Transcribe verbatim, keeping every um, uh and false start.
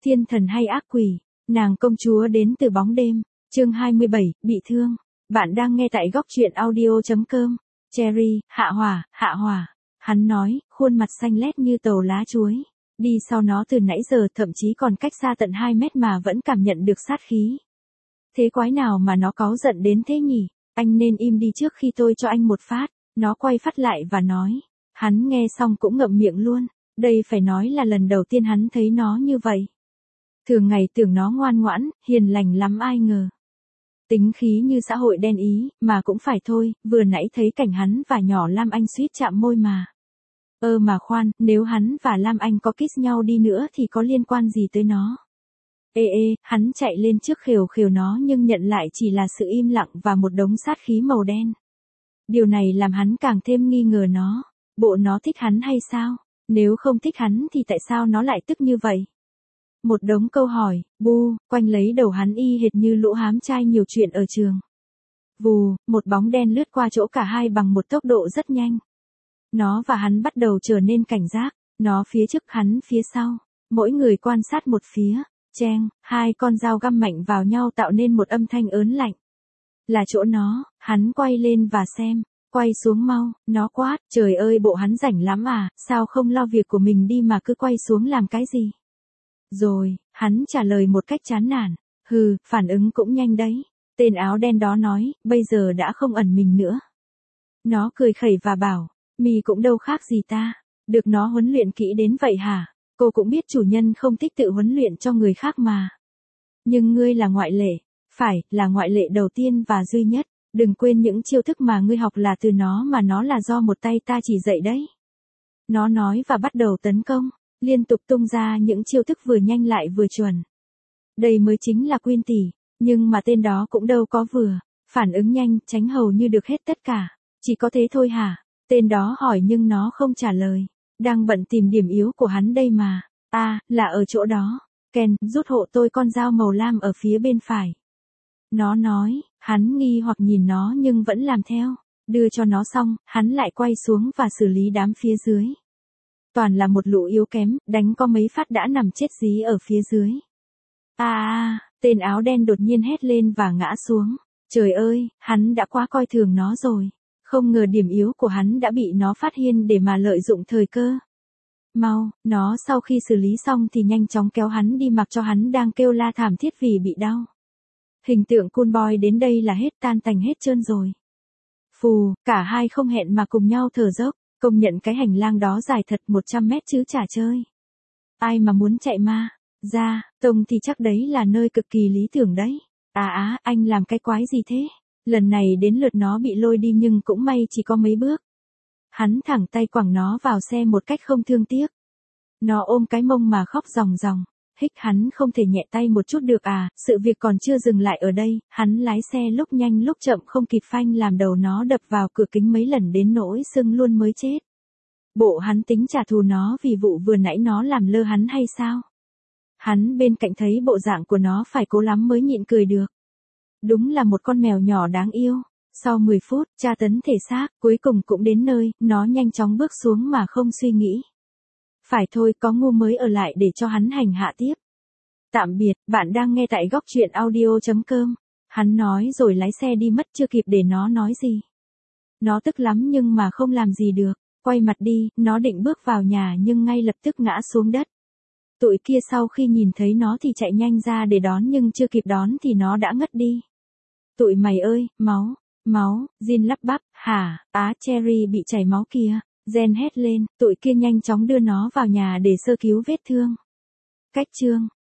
Thiên thần hay ác quỷ, nàng công chúa đến từ bóng đêm, chương hai mươi bảy, bị thương. Bạn đang nghe tại góc truyện audio.com. Cherry, hạ hỏa, hạ hỏa. Hắn nói, khuôn mặt xanh lét như tàu lá chuối. Đi sau nó từ nãy giờ thậm chí còn cách xa tận hai mét mà vẫn cảm nhận được sát khí. Thế quái nào mà nó cáu giận đến thế nhỉ? Anh nên im đi trước khi tôi cho anh một phát. Nó quay phát lại và nói. Hắn nghe xong cũng ngậm miệng luôn. Đây phải nói là lần đầu tiên hắn thấy nó như vậy. Thường ngày tưởng nó ngoan ngoãn, hiền lành lắm ai ngờ. Tính khí như xã hội đen ý, mà cũng phải thôi, vừa nãy thấy cảnh hắn và nhỏ Lam Anh suýt chạm môi mà. Ơ mà khoan, nếu hắn và Lam Anh có kiss nhau đi nữa thì có liên quan gì tới nó? Ê ê, hắn chạy lên trước khều khều nó nhưng nhận lại chỉ là sự im lặng và một đống sát khí màu đen. Điều này làm hắn càng thêm nghi ngờ nó. Bộ nó thích hắn hay sao? Nếu không thích hắn thì tại sao nó lại tức như vậy? Một đống câu hỏi, bu, quanh lấy đầu hắn y hệt như lũ hám trai nhiều chuyện ở trường. Vù, một bóng đen lướt qua chỗ cả hai bằng một tốc độ rất nhanh. Nó và hắn bắt đầu trở nên cảnh giác, nó phía trước hắn phía sau, mỗi người quan sát một phía, cheng, hai con dao găm mạnh vào nhau tạo nên một âm thanh ớn lạnh. Là chỗ nó, hắn quay lên và xem, quay xuống mau, nó quát, trời ơi bộ hắn rảnh lắm à, sao không lo việc của mình đi mà cứ quay xuống làm cái gì? Rồi, hắn trả lời một cách chán nản, hừ, phản ứng cũng nhanh đấy. Tên áo đen đó nói, bây giờ đã không ẩn mình nữa. Nó cười khẩy và bảo, mì cũng đâu khác gì ta, được nó huấn luyện kỹ đến vậy hả? Cô cũng biết chủ nhân không thích tự huấn luyện cho người khác mà. Nhưng ngươi là ngoại lệ, phải, là ngoại lệ đầu tiên và duy nhất, đừng quên những chiêu thức mà ngươi học là từ nó mà nó là do một tay ta chỉ dạy đấy. Nó nói và bắt đầu tấn công. Liên tục tung ra những chiêu thức vừa nhanh lại vừa chuẩn. Đây mới chính là Quyên tỷ, nhưng mà tên đó cũng đâu có vừa, phản ứng nhanh, tránh hầu như được hết tất cả. Chỉ có thế thôi hả? Tên đó hỏi nhưng nó không trả lời. Đang bận tìm điểm yếu của hắn đây mà. À, là ở chỗ đó. Ken, rút hộ tôi con dao màu lam ở phía bên phải. Nó nói, hắn nghi hoặc nhìn nó nhưng vẫn làm theo. Đưa cho nó xong, hắn lại quay xuống và xử lý đám phía dưới. Toàn là một lũ yếu kém, đánh có mấy phát đã nằm chết dí ở phía dưới. À, à, tên áo đen đột nhiên hét lên và ngã xuống. Trời ơi, hắn đã quá coi thường nó rồi. Không ngờ điểm yếu của hắn đã bị nó phát hiện để mà lợi dụng thời cơ. Mau, nó sau khi xử lý xong thì nhanh chóng kéo hắn đi mặc cho hắn đang kêu la thảm thiết vì bị đau. Hình tượng cool boy đến đây là hết tan tành hết trơn rồi. Phù, cả hai không hẹn mà cùng nhau thở dốc. Công nhận cái hành lang đó dài thật một trăm mét chứ chả chơi. Ai mà muốn chạy ma, ra, Tông thì chắc đấy là nơi cực kỳ lý tưởng đấy. À á, anh làm cái quái gì thế? Lần này đến lượt nó bị lôi đi nhưng cũng may chỉ có mấy bước. Hắn thẳng tay quẳng nó vào xe một cách không thương tiếc. Nó ôm cái mông mà khóc ròng ròng. Hích hắn không thể nhẹ tay một chút được à, sự việc còn chưa dừng lại ở đây, hắn lái xe lúc nhanh lúc chậm không kịp phanh làm đầu nó đập vào cửa kính mấy lần đến nỗi sưng luôn mới chết. Bộ hắn tính trả thù nó vì vụ vừa nãy nó làm lơ hắn hay sao? Hắn bên cạnh thấy bộ dạng của nó phải cố lắm mới nhịn cười được. Đúng là một con mèo nhỏ đáng yêu. Sau mười phút, tra tấn thể xác, cuối cùng cũng đến nơi, nó nhanh chóng bước xuống mà không suy nghĩ. Phải thôi, có ngu mới ở lại để cho hắn hành hạ tiếp. Tạm biệt, bạn đang nghe tại góc truyện audio.com. Hắn nói rồi lái xe đi mất chưa kịp để nó nói gì. Nó tức lắm nhưng mà không làm gì được. Quay mặt đi, nó định bước vào nhà nhưng ngay lập tức ngã xuống đất. Tụi kia sau khi nhìn thấy nó thì chạy nhanh ra để đón nhưng chưa kịp đón thì nó đã ngất đi. Tụi mày ơi, máu, máu, Jin lắp bắp, hả, á Cherry bị chảy máu kìa. Jen hét lên, tụi kia nhanh chóng đưa nó vào nhà để sơ cứu vết thương. Cách chương